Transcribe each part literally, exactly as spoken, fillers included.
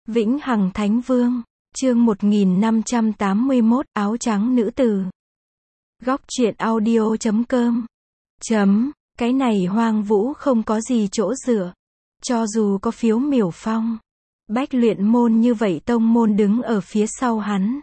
Vĩnh Hằng Thánh Vương, chương một nghìn năm trăm tám mươi mốt, áo trắng nữ tử. Góc truyện audio chấm com. Chấm, cái này Hoang Vũ không có gì chỗ dựa. Cho dù có Phiếu Miểu Phong, Bách Luyện Môn như vậy tông môn đứng ở phía sau hắn,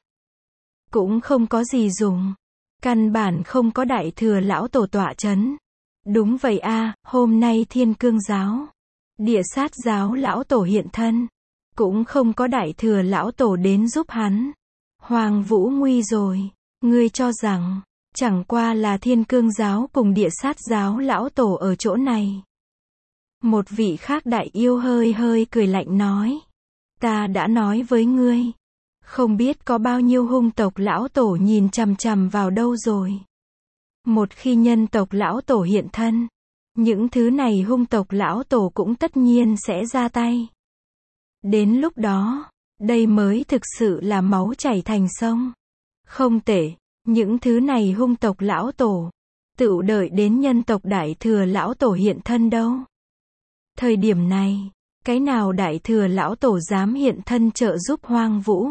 cũng không có gì dùng. Căn bản không có Đại Thừa lão tổ tọa chấn. Đúng vậy a, hôm nay Thiên Cương giáo, Địa Sát giáo lão tổ hiện thân, cũng không có Đại Thừa lão tổ đến giúp hắn. Hoang Vũ nguy rồi. Ngươi cho rằng chẳng qua là Thiên Cương giáo cùng Địa Sát giáo lão tổ ở chỗ này. Một vị khác đại yêu hơi hơi cười lạnh nói, ta đã nói với ngươi, không biết có bao nhiêu hung tộc lão tổ nhìn chằm chằm vào đâu rồi. Một khi nhân tộc lão tổ hiện thân, những thứ này hung tộc lão tổ cũng tất nhiên sẽ ra tay. Đến lúc đó, đây mới thực sự là máu chảy thành sông. Không tệ, những thứ này hung tộc lão tổ, tựu đợi đến nhân tộc Đại Thừa lão tổ hiện thân đâu. Thời điểm này, cái nào Đại Thừa lão tổ dám hiện thân trợ giúp Hoang Vũ?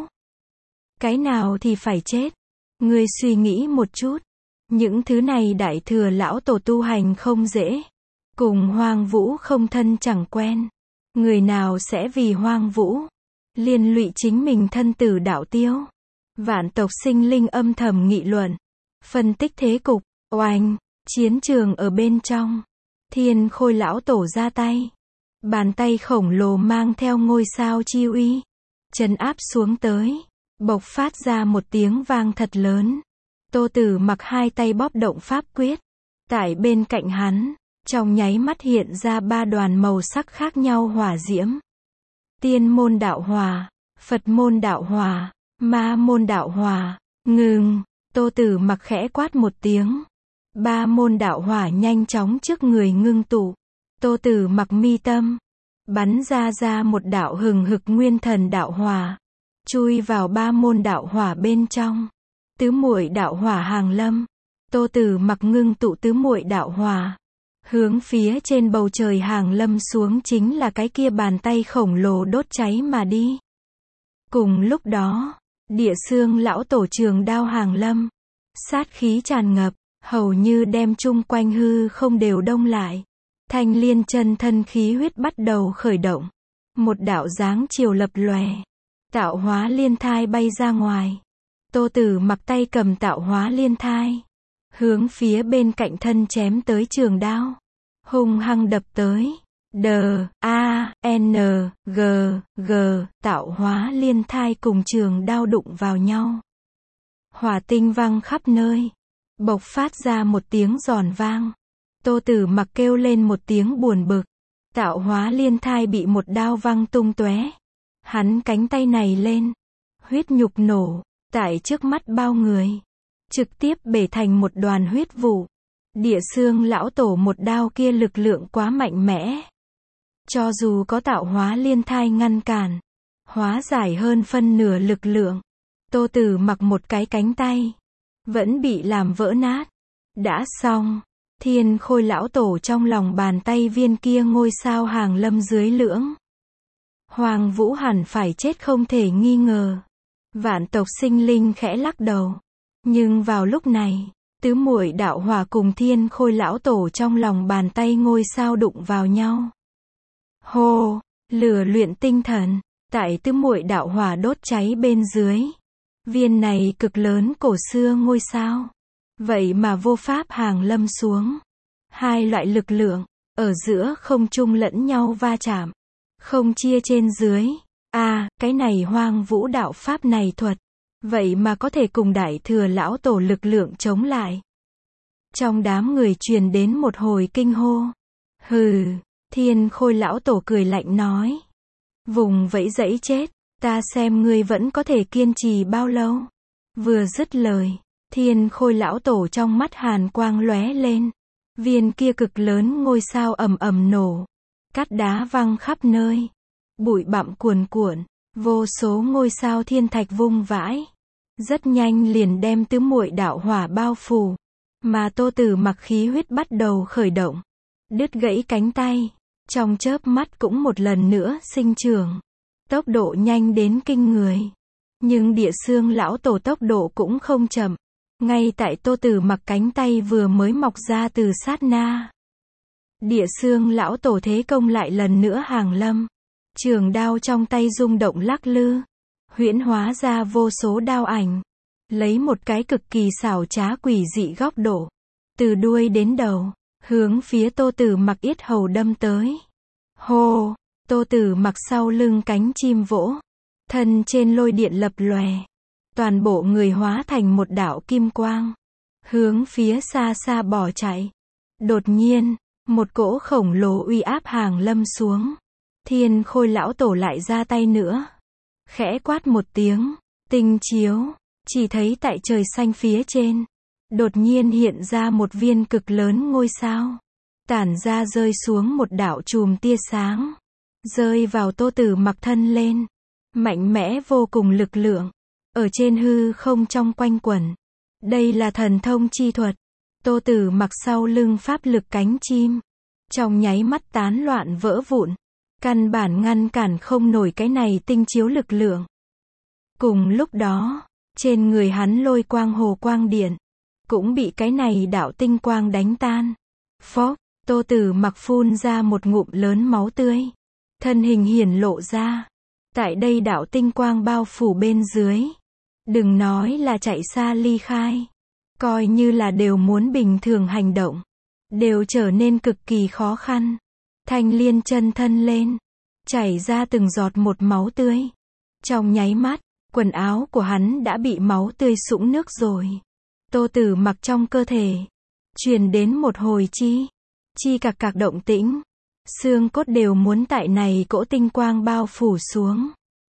Cái nào thì phải chết. Ngươi suy nghĩ một chút, những thứ này Đại Thừa lão tổ tu hành không dễ, cùng Hoang Vũ không thân chẳng quen. Người nào sẽ vì Hoang Vũ liên lụy chính mình thân tử đạo tiêu? Vạn tộc sinh linh âm thầm nghị luận, phân tích thế cục. Oanh, chiến trường ở bên trong, Thiên Khôi lão tổ ra tay, bàn tay khổng lồ mang theo ngôi sao chi uy, trấn áp xuống tới, bộc phát ra một tiếng vang thật lớn. Tô Tử Mặc hai tay bóp động pháp quyết, tại bên cạnh hắn, trong nháy mắt hiện ra ba đoàn màu sắc khác nhau hỏa diễm. Tiên môn đạo hỏa, Phật môn đạo hỏa, Ma môn đạo hỏa. Ngừng. Tô Tử Mặc khẽ quát một tiếng, ba môn đạo hỏa nhanh chóng trước người ngưng tụ. Tô Tử Mặc mi tâm bắn ra ra một đạo hừng hực nguyên thần đạo hỏa, chui vào ba môn đạo hỏa bên trong. Tứ muội đạo hỏa hàng lâm. Tô Tử Mặc ngưng tụ tứ muội đạo hỏa, hướng phía trên bầu trời hàng lâm xuống, chính là cái kia bàn tay khổng lồ đốt cháy mà đi. Cùng lúc đó, Địa Xương lão tổ trường đao hàng lâm, sát khí tràn ngập, hầu như đem chung quanh hư không đều đông lại. Thanh Liên chân thân khí huyết bắt đầu khởi động, một đạo dáng chiều lập lòe, tạo hóa liên thai bay ra ngoài. Tô Tử Mặc tay cầm tạo hóa liên thai, hướng phía bên cạnh thân chém tới trường đao, hung hăng đập tới. D, A, N, G, G, tạo hóa liên thai cùng trường đao đụng vào nhau. Hỏa tinh văng khắp nơi, bộc phát ra một tiếng giòn vang. Tô Tử Mặc kêu lên một tiếng buồn bực, tạo hóa liên thai bị một đao văng tung tóe. Hắn cánh tay này lên, huyết nhục nổ, tại trước mắt bao người, trực tiếp bể thành một đoàn huyết vụ. Địa Xương lão tổ một đao kia lực lượng quá mạnh mẽ, cho dù có tạo hóa liên thai ngăn cản, hóa giải hơn phân nửa lực lượng, Tô Tử Mặc một cái cánh tay vẫn bị làm vỡ nát. Đã xong, Thiên Khôi lão tổ trong lòng bàn tay viên kia ngôi sao hàng lâm dưới lưỡng. Hoang Vũ hẳn phải chết không thể nghi ngờ. Vạn tộc sinh linh khẽ lắc đầu. Nhưng vào lúc này, tứ muội đạo hỏa cùng Thiên Khôi lão tổ trong lòng bàn tay ngôi sao đụng vào nhau. Hô, lửa luyện tinh thần, tại tứ muội đạo hỏa đốt cháy bên dưới. Viên này cực lớn cổ xưa ngôi sao, vậy mà vô pháp hàng lâm xuống. Hai loại lực lượng, ở giữa không trung lẫn nhau va chạm, không chia trên dưới. A, à, cái này Hoang Vũ đạo pháp này thuật, vậy mà có thể cùng Đại Thừa lão tổ lực lượng chống lại. Trong đám người truyền đến một hồi kinh hô. Hừ. Thiên Khôi lão tổ cười lạnh nói, vùng vẫy dẫy chết, ta xem ngươi vẫn có thể kiên trì bao lâu. Vừa dứt lời, Thiên Khôi lão tổ trong mắt hàn quang lóe lên, viên kia cực lớn ngôi sao ầm ầm nổ, cát đá văng khắp nơi, bụi bặm cuồn cuộn, vô số ngôi sao thiên thạch vung vãi, rất nhanh liền đem tứ muội đạo hỏa bao phủ. Mà Tô Tử Mặc khí huyết bắt đầu khởi động, đứt gãy cánh tay, trong chớp mắt cũng một lần nữa sinh trưởng. tốc độ nhanh đến kinh người. Nhưng Địa Xương lão tổ tốc độ cũng không chậm. Ngay tại Tô Tử Mặc cánh tay vừa mới mọc ra từ sát na, Địa Xương lão tổ thế công lại lần nữa hàng lâm. Trường đao trong tay rung động lắc lư, huyễn hóa ra vô số đao ảnh, lấy một cái cực kỳ xảo trá quỷ dị góc độ, từ đuôi đến đầu, hướng phía Tô Tử Mặc yết hầu đâm tới. Hô, Tô Tử Mặc sau lưng cánh chim vỗ, thân trên lôi điện lập lòe, toàn bộ người hóa thành một đạo kim quang, hướng phía xa xa bỏ chạy. Đột nhiên, một cỗ khổng lồ uy áp hàng lâm xuống. Thiên Khôi lão tổ lại ra tay nữa. Khẽ quát một tiếng, tinh chiếu, chỉ thấy tại trời xanh phía trên, đột nhiên hiện ra một viên cực lớn ngôi sao, tản ra rơi xuống một đạo chùm tia sáng, rơi vào Tô Tử Mặc thân lên, mạnh mẽ vô cùng lực lượng, ở trên hư không trong quanh quẩn. Đây là thần thông chi thuật. Tô Tử Mặc sau lưng pháp lực cánh chim, trong nháy mắt tán loạn vỡ vụn, căn bản ngăn cản không nổi cái này tinh chiếu lực lượng. Cùng lúc đó, trên người hắn lôi quang hồ quang điện, cũng bị cái này đạo tinh quang đánh tan. Phốc, Tô Tử Mặc phun ra một ngụm lớn máu tươi, thân hình hiển lộ ra. Tại đây đạo tinh quang bao phủ bên dưới, đừng nói là chạy xa ly khai, coi như là đều muốn bình thường hành động, đều trở nên cực kỳ khó khăn. Thanh Liên chân thân lên, chảy ra từng giọt một máu tươi. Trong nháy mắt, quần áo của hắn đã bị máu tươi sũng nước rồi. Tô Tử Mặc trong cơ thể, truyền đến một hồi chi, chi cạc cạc động tĩnh. Xương cốt đều muốn tại này cỗ tinh quang bao phủ xuống,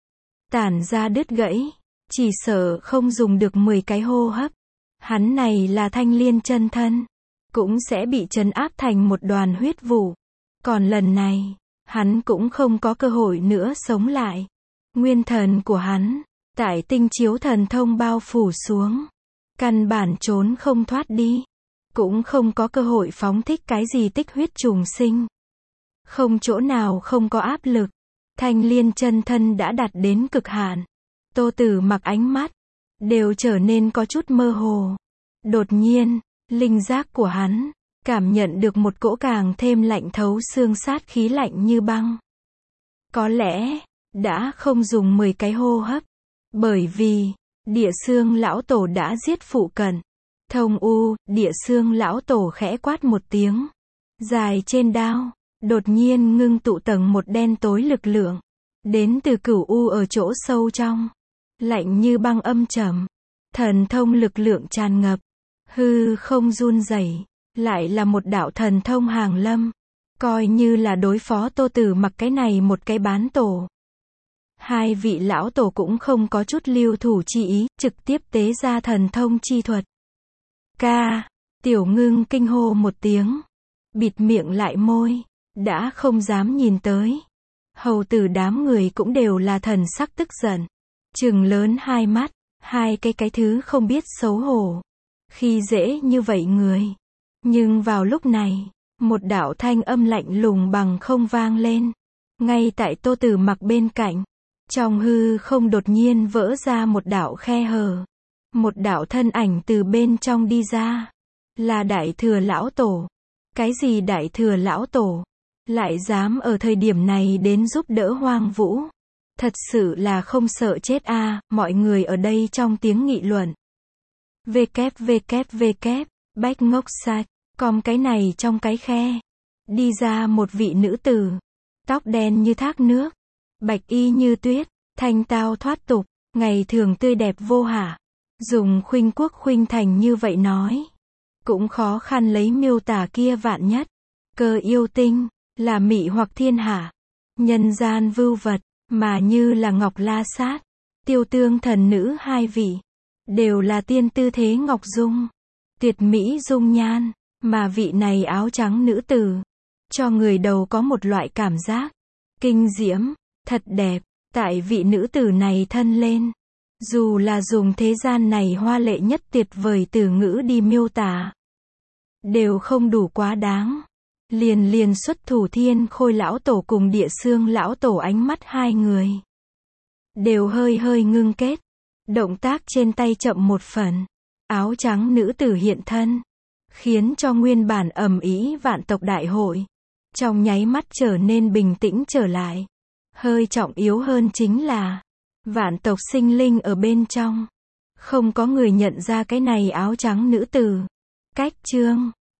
tản ra đứt gãy, chỉ sợ không dùng được mười cái hô hấp, hắn này là Thanh Liên chân thân, cũng sẽ bị trấn áp thành một đoàn huyết vụ. Còn lần này, hắn cũng không có cơ hội nữa sống lại. Nguyên thần của hắn, tại tinh chiếu thần thông bao phủ xuống, căn bản trốn không thoát đi, cũng không có cơ hội phóng thích cái gì tích huyết trùng sinh. Không chỗ nào không có áp lực. Thanh Liên chân thân đã đạt đến cực hạn. Tô Tử Mặc ánh mắt đều trở nên có chút mơ hồ. Đột nhiên, linh giác của hắn cảm nhận được một cỗ càng thêm lạnh thấu xương sát khí lạnh như băng. Có lẽ đã không dùng mười cái hô hấp, bởi vì Địa Xương lão tổ đã giết phụ cận. Thông U, Địa Xương lão tổ khẽ quát một tiếng, dài trên đao đột nhiên ngưng tụ tầng một đen tối lực lượng, đến từ Cửu U ở chỗ sâu trong, lạnh như băng âm trầm, thần thông lực lượng tràn ngập, hư không run rẩy, lại là một đạo thần thông hàng lâm, coi như là đối phó Tô Tử Mặc cái này một cái bán tổ. Hai vị lão tổ cũng không có chút lưu thủ chi ý, trực tiếp tế ra thần thông chi thuật. Ca, Tiểu Ngưng kinh hô một tiếng, bịt miệng lại môi, đã không dám nhìn tới. Hầu tử đám người cũng đều là thần sắc tức giận, trừng lớn hai mắt, hai cái cái thứ không biết xấu hổ, khi dễ như vậy người. Nhưng vào lúc này, một đạo thanh âm lạnh lùng bằng không vang lên, ngay tại Tô Tử Mặc bên cạnh. Trong hư không đột nhiên vỡ ra một đạo khe hở, một đạo thân ảnh từ bên trong đi ra, là Đại Thừa lão tổ. Cái gì Đại Thừa lão tổ lại dám ở thời điểm này đến giúp đỡ Hoang Vũ? Thật sự là không sợ chết a, à, mọi người ở đây trong tiếng nghị luận. vê vê vê vê, bách ngốc sạch, com cái này trong cái khe, đi ra một vị nữ tử, tóc đen như thác nước, bạch y như tuyết, thanh tao thoát tục, ngày thường tươi đẹp vô hạ. Dùng khuynh quốc khuynh thành như vậy nói, cũng khó khăn lấy miêu tả kia vạn nhất. Cơ yêu tinh, là mị hoặc thiên hạ, nhân gian vưu vật, mà như là Ngọc La Sát, Tiêu Tương thần nữ hai vị, đều là tiên tư thế ngọc dung, tuyệt mỹ dung nhan, mà vị này áo trắng nữ tử, cho người đầu có một loại cảm giác kinh diễm, thật đẹp. Tại vị nữ tử này thân lên, dù là dùng thế gian này hoa lệ nhất tuyệt vời từ ngữ đi miêu tả, đều không đủ quá đáng. Liền liền xuất thủ Thiên Khôi lão tổ cùng Địa Xương lão tổ ánh mắt hai người đều hơi hơi ngưng kết. Động tác trên tay chậm một phần. Áo trắng nữ tử hiện thân, khiến cho nguyên bản ầm ĩ vạn tộc đại hội trong nháy mắt trở nên bình tĩnh trở lại. Hơi trọng yếu hơn chính là vạn tộc sinh linh ở bên trong, không có người nhận ra cái này áo trắng nữ tử. Cách chương